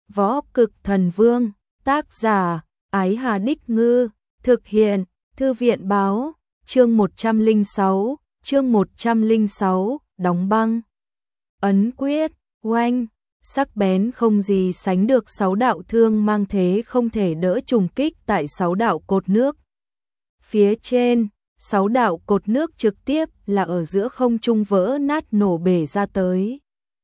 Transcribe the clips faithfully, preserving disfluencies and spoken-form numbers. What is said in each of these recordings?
Võ Cực Thần Vương, tác giả, Ái Hà Đích Ngư, thực hiện, Thư viện báo, chương một trăm lẻ sáu, chương một trăm lẻ sáu, đóng băng. Ấn quyết, oanh, sắc bén không gì sánh được sáu đạo thương mang thế không thể đỡ trùng kích tại sáu đạo cột nước. Phía trên, sáu đạo cột nước trực tiếp là ở giữa không trung vỡ nát nổ bể ra tới.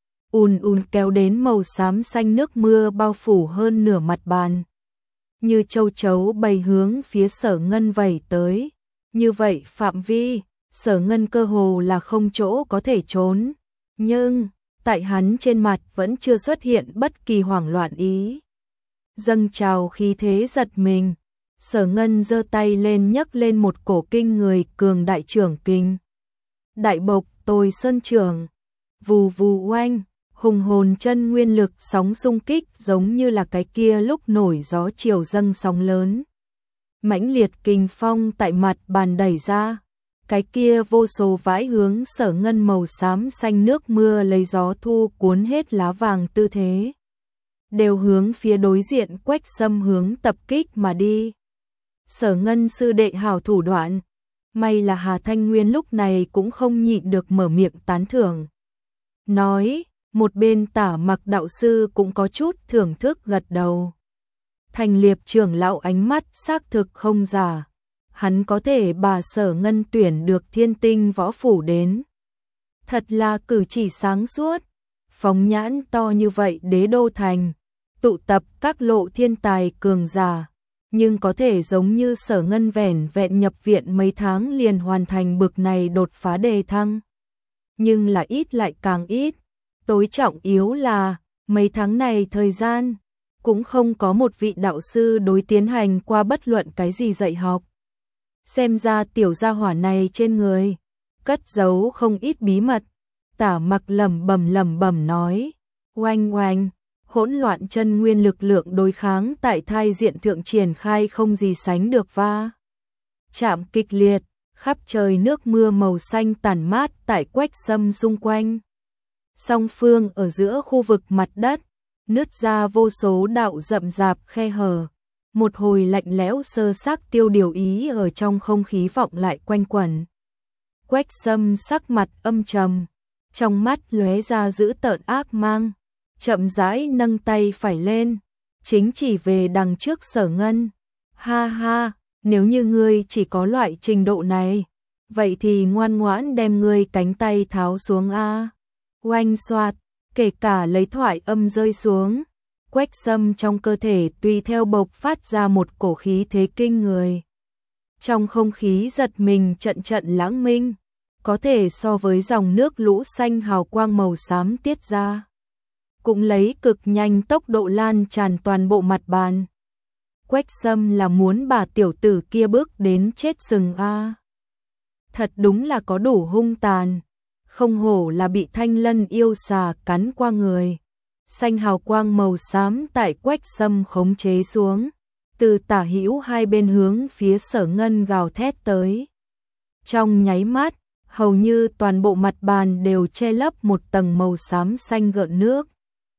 Ùn ùn kéo đến màu xám xanh nước mưa bao phủ hơn nửa mặt bàn. Như châu chấu bay hướng phía Sở Ngân vẩy tới. Như vậy phạm vi, Sở Ngân cơ hồ là không chỗ có thể trốn. Nhưng, tại hắn trên mặt vẫn chưa xuất hiện bất kỳ hoảng loạn ý. Dâng trào khí thế giật mình. Sở Ngân giơ tay lên nhấc lên một cổ kinh người cường đại trưởng kinh. Đại bộc tôi sơn trưởng. Vù vù oanh. Hùng hồn chân nguyên lực sóng xung kích giống như là cái kia lúc nổi gió chiều dâng sóng lớn. Mãnh liệt kình phong tại mặt bàn đẩy ra. Cái kia vô số vãi hướng Sở Ngân màu xám xanh nước mưa lấy gió thu cuốn hết lá vàng tư thế. Đều hướng phía đối diện Quách Sâm hướng tập kích mà đi. Sở Ngân sư đệ hảo thủ đoạn. May là Hà Thanh Nguyên lúc này cũng không nhịn được mở miệng tán thưởng. Nói, một bên Tả Mặc đạo sư cũng có chút thưởng thức gật đầu. Thành Liệp trưởng lão ánh mắt xác thực không giả. Hắn có thể bà Sở Ngân tuyển được Thiên Tinh võ phủ đến. Thật là cử chỉ sáng suốt. Phóng nhãn to như vậy đế đô thành. Tụ tập các lộ thiên tài cường giả. Nhưng có thể giống như Sở Ngân vẻn vẹn nhập viện mấy tháng liền hoàn thành bực này đột phá đề thăng. Nhưng là ít lại càng ít. Tối trọng yếu là, mấy tháng này thời gian, cũng không có một vị đạo sư đối tiến hành qua bất luận cái gì dạy học. Xem ra tiểu gia hỏa này trên người, cất giấu không ít bí mật. Tả Mặc lẩm bẩm lẩm bẩm nói, oanh oanh, hỗn loạn chân nguyên lực lượng đối kháng tại thai diện thượng triển khai không gì sánh được va. Chạm kịch liệt, khắp trời nước mưa màu xanh tản mát tại Quách Sâm xung quanh. Song phương ở giữa khu vực mặt đất, nứt ra vô số đạo rậm rạp khe hở. Một hồi lạnh lẽo sơ xác tiêu điều ý ở trong không khí vọng lại quanh quẩn. Quách Sâm sắc mặt âm trầm, trong mắt lóe ra dữ tợn ác mang, chậm rãi nâng tay phải lên, chính chỉ về đằng trước Sở Ngân. Ha ha, nếu như ngươi chỉ có loại trình độ này, vậy thì ngoan ngoãn đem ngươi cánh tay tháo xuống a. Oanh xoạt, kể cả lấy thoại âm rơi xuống, Quách Sâm trong cơ thể tùy theo bộc phát ra một cổ khí thế kinh người. Trong không khí giật mình trận trận lãng minh, có thể so với dòng nước lũ xanh hào quang màu xám tiết ra. Cũng lấy cực nhanh tốc độ lan tràn toàn bộ mặt bàn. Quách Sâm là muốn bà tiểu tử kia bước đến chết sừng a. Thật đúng là có đủ hung tàn. Không hổ là bị Thanh Lân yêu xà cắn qua người. Xanh hào quang màu xám tại Quách Sâm khống chế xuống. Từ tả hữu hai bên hướng phía Sở Ngân gào thét tới. Trong nháy mắt, hầu như toàn bộ mặt bàn đều che lấp một tầng màu xám xanh gợn nước.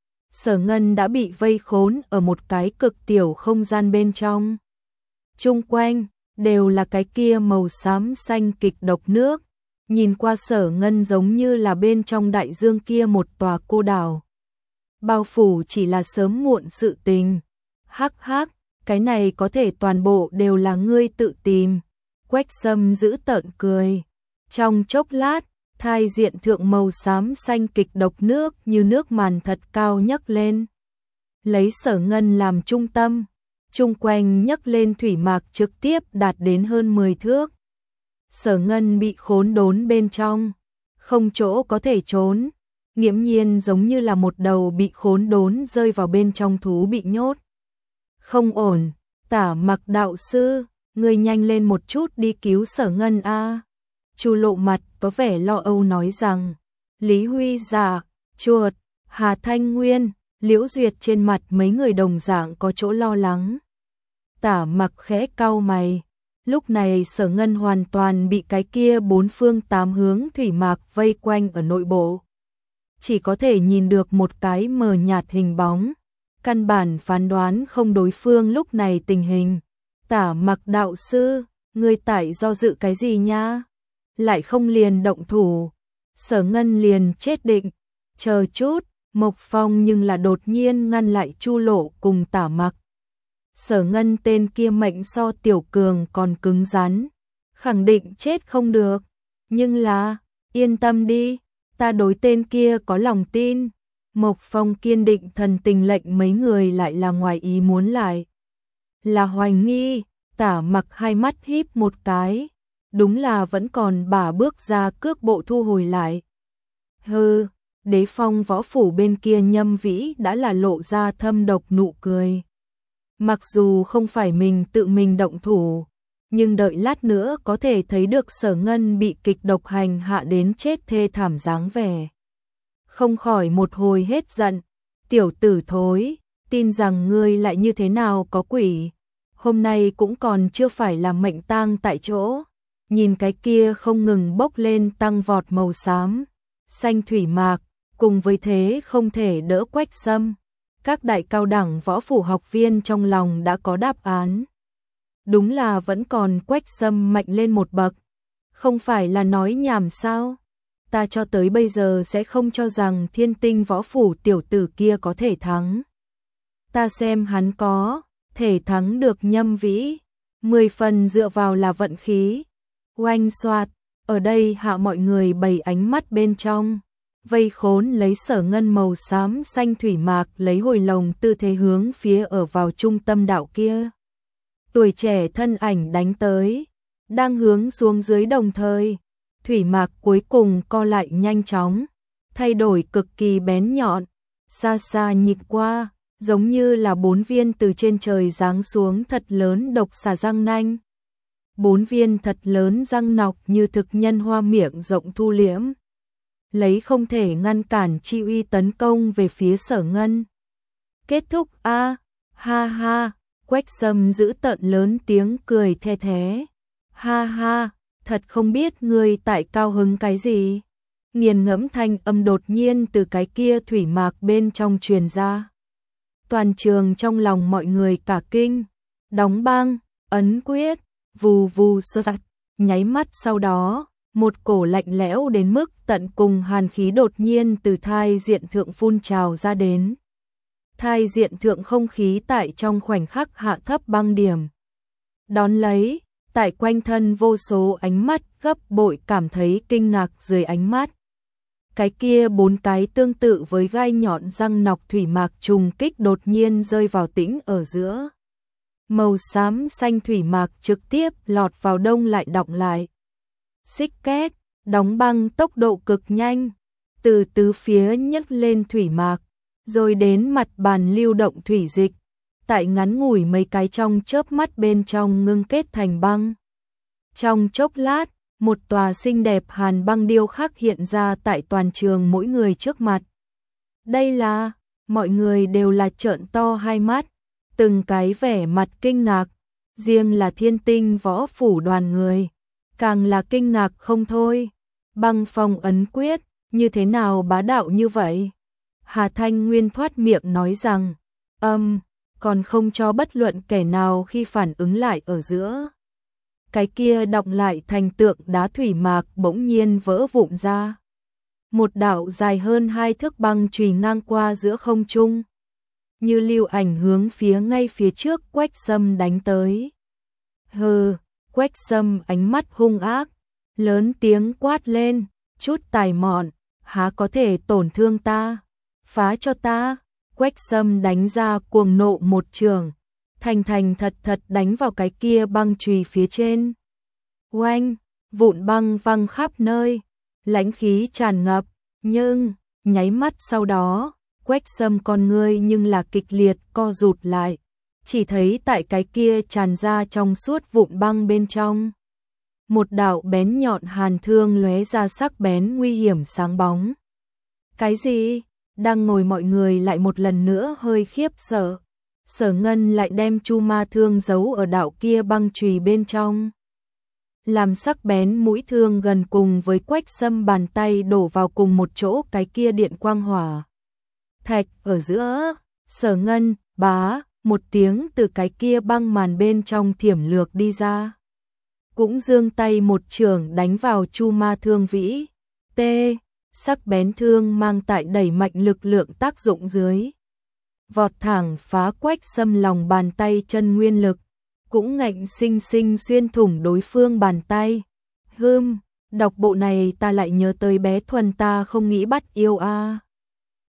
Sở Ngân đã bị vây khốn ở một cái cực tiểu không gian bên trong. Chung quanh, đều là cái kia màu xám xanh kịch độc nước. Nhìn qua Sở Ngân giống như là bên trong đại dương kia một tòa cô đảo. Bao phủ chỉ là sớm muộn sự tình. Hắc hắc, cái này có thể toàn bộ đều là ngươi tự tìm. Quách Sâm giữ tợn cười. Trong chốc lát, thai diện thượng màu xám xanh kịch độc nước như nước màn thật cao nhấc lên. Lấy Sở Ngân làm trung tâm, chung quanh nhấc lên thủy mạc trực tiếp đạt đến hơn mười thước. Sở Ngân bị khốn đốn bên trong, không chỗ có thể trốn, nghiễm nhiên giống như là một đầu bị khốn đốn rơi vào bên trong thú bị nhốt. Không ổn, Tả Mặc đạo sư, người nhanh lên một chút đi cứu Sở Ngân a. Chu Lộ mặt có vẻ lo âu nói rằng, Lý Huy Giả, Chuột, Hà Thanh Nguyên, Liễu Duyệt trên mặt mấy người đồng dạng có chỗ lo lắng. Tả Mặc khẽ cau mày. Lúc này Sở Ngân hoàn toàn bị cái kia bốn phương tám hướng thủy mạc vây quanh ở nội bộ. Chỉ có thể nhìn được một cái mờ nhạt hình bóng. căn bản phán đoán không đối phương lúc này tình hình. Tả Mặc đạo sư, ngươi tại do dự cái gì nha? Lại không liền động thủ. Sở Ngân liền chết định. Chờ chút, Mộc Phong nhưng là đột nhiên ngăn lại Chu Lộ cùng Tả Mặc. Sở Ngân tên kia mệnh so Tiểu Cường còn cứng rắn, khẳng định chết không được. Nhưng là, yên tâm đi, ta đối tên kia có lòng tin. Mộc Phong kiên định thần tình lệnh mấy người lại là ngoài ý muốn lại. Là hoài nghi, Tả Mặc hai mắt híp một cái, đúng là vẫn còn bả bước ra cước bộ thu hồi lại. Hừ, Đế Phong võ phủ bên kia Nhâm Vĩ đã là lộ ra thâm độc nụ cười. Mặc dù không phải mình tự mình động thủ, nhưng đợi lát nữa có thể thấy được Sở Ngân bị kịch độc hành hạ đến chết thê thảm dáng vẻ. Không khỏi một hồi hết giận, tiểu tử thối, tin rằng ngươi lại như thế nào có quỷ, hôm nay cũng còn chưa phải là mệnh tang tại chỗ. Nhìn cái kia không ngừng bốc lên tăng vọt màu xám, xanh thủy mạc, cùng với thế không thể đỡ Quách Sâm. Các đại cao đẳng võ phủ học viên trong lòng đã có đáp án. Đúng là vẫn còn Quách Sâm mạnh lên một bậc. Không phải là nói nhảm sao? Ta cho tới bây giờ sẽ không cho rằng Thiên Tinh võ phủ tiểu tử kia có thể thắng. Ta xem hắn có thể thắng được Nhâm Vĩ, mười phần dựa vào là vận khí. Oanh xoạt, ở đây hạ mọi người bày ánh mắt bên trong, vây khốn lấy Sở Ngân màu xám xanh thủy mạc lấy hồi lồng tư thế hướng phía ở vào trung tâm đạo kia. Tuổi trẻ thân ảnh đánh tới, đang hướng xuống dưới đồng thời, thủy mạc cuối cùng co lại nhanh chóng, thay đổi cực kỳ bén nhọn, xa xa nhìn qua, giống như là bốn viên từ trên trời giáng xuống thật lớn độc xà răng nanh. Bốn viên thật lớn răng nọc như thực nhân hoa miệng rộng thu liễm, lấy không thể ngăn cản chi uy tấn công về phía Sở Ngân. Kết thúc a, ha ha, Quách Sâm giữ tợn lớn tiếng cười the thế. Ha ha, thật không biết ngươi tại cao hứng cái gì. Nghiền ngẫm thanh âm đột nhiên từ cái kia thủy mạc bên trong truyền ra. Toàn trường trong lòng mọi người cả kinh, đóng băng, ấn quyết, vù vù sơ sạch, nháy mắt sau đó, một cổ lạnh lẽo đến mức tận cùng hàn khí đột nhiên từ thai diện thượng phun trào ra đến. Thai diện thượng không khí tại trong khoảnh khắc hạ thấp băng điểm. Đón lấy, tại quanh thân vô số ánh mắt gấp bội cảm thấy kinh ngạc dưới ánh mắt. Cái kia bốn cái tương tự với gai nhọn răng nọc thủy mạc trùng kích đột nhiên rơi vào tĩnh ở giữa. Màu xám xanh thủy mạc trực tiếp lọt vào đông lại đọng lại. Xích két, đóng băng tốc độ cực nhanh, từ tứ phía nhấc lên thủy mạc, rồi đến mặt bàn lưu động thủy dịch, tại ngắn ngủi mấy cái trong chớp mắt bên trong ngưng kết thành băng. Trong chốc lát, một tòa xinh đẹp hàn băng điêu khắc hiện ra tại toàn trường mỗi người trước mặt. Đây là, mọi người đều là trợn to hai mắt, từng cái vẻ mặt kinh ngạc, riêng là Thiên Tinh võ phủ đoàn người, càng là kinh ngạc không thôi. Băng phong ấn quyết, như thế nào bá đạo như vậy? Hà Thanh Nguyên thoát miệng nói rằng, âm, còn không cho bất luận kẻ nào khi phản ứng lại ở giữa. Cái kia đọng lại thành tượng đá thủy mạc bỗng nhiên vỡ vụn ra. Một đạo dài hơn hai thước băng chùy ngang qua giữa không trung, như lưu ảnh hướng phía ngay phía trước Quách Sâm đánh tới. Hừ, Quách Sâm ánh mắt hung ác, lớn tiếng quát lên, chút tài mọn, há có thể tổn thương ta, phá cho ta. Quách Sâm đánh ra cuồng nộ một trường, thành thành thật thật đánh vào cái kia băng chùy phía trên. Oanh, vụn băng văng khắp nơi, lãnh khí tràn ngập, nhưng, nháy mắt sau đó, Quách Sâm con ngươi nhưng là kịch liệt co rụt lại, chỉ thấy tại cái kia tràn ra trong suốt vụn băng bên trong. Một đạo bén nhọn hàn thương lóe ra sắc bén nguy hiểm sáng bóng. Cái gì? Đang ngồi mọi người lại một lần nữa hơi khiếp sợ. Sở Ngân lại đem chu ma thương giấu ở đạo kia băng chùy bên trong. Làm sắc bén mũi thương gần cùng với Quách Sâm bàn tay đổ vào cùng một chỗ cái kia điện quang hỏa thạch ở giữa, Sở Ngân, bá, một tiếng từ cái kia băng màn bên trong thiểm lược đi ra. Cũng giương tay một trường đánh vào Chu Ma Thương Vĩ. T. Sắc bén thương mang tại đẩy mạnh lực lượng tác dụng dưới. Vọt thẳng phá quách xâm lòng bàn tay chân nguyên lực. Cũng ngạnh sinh sinh xuyên thủng đối phương bàn tay. Hưm, đọc bộ này ta lại nhớ tới bé Thuần ta không nghĩ bắt yêu a.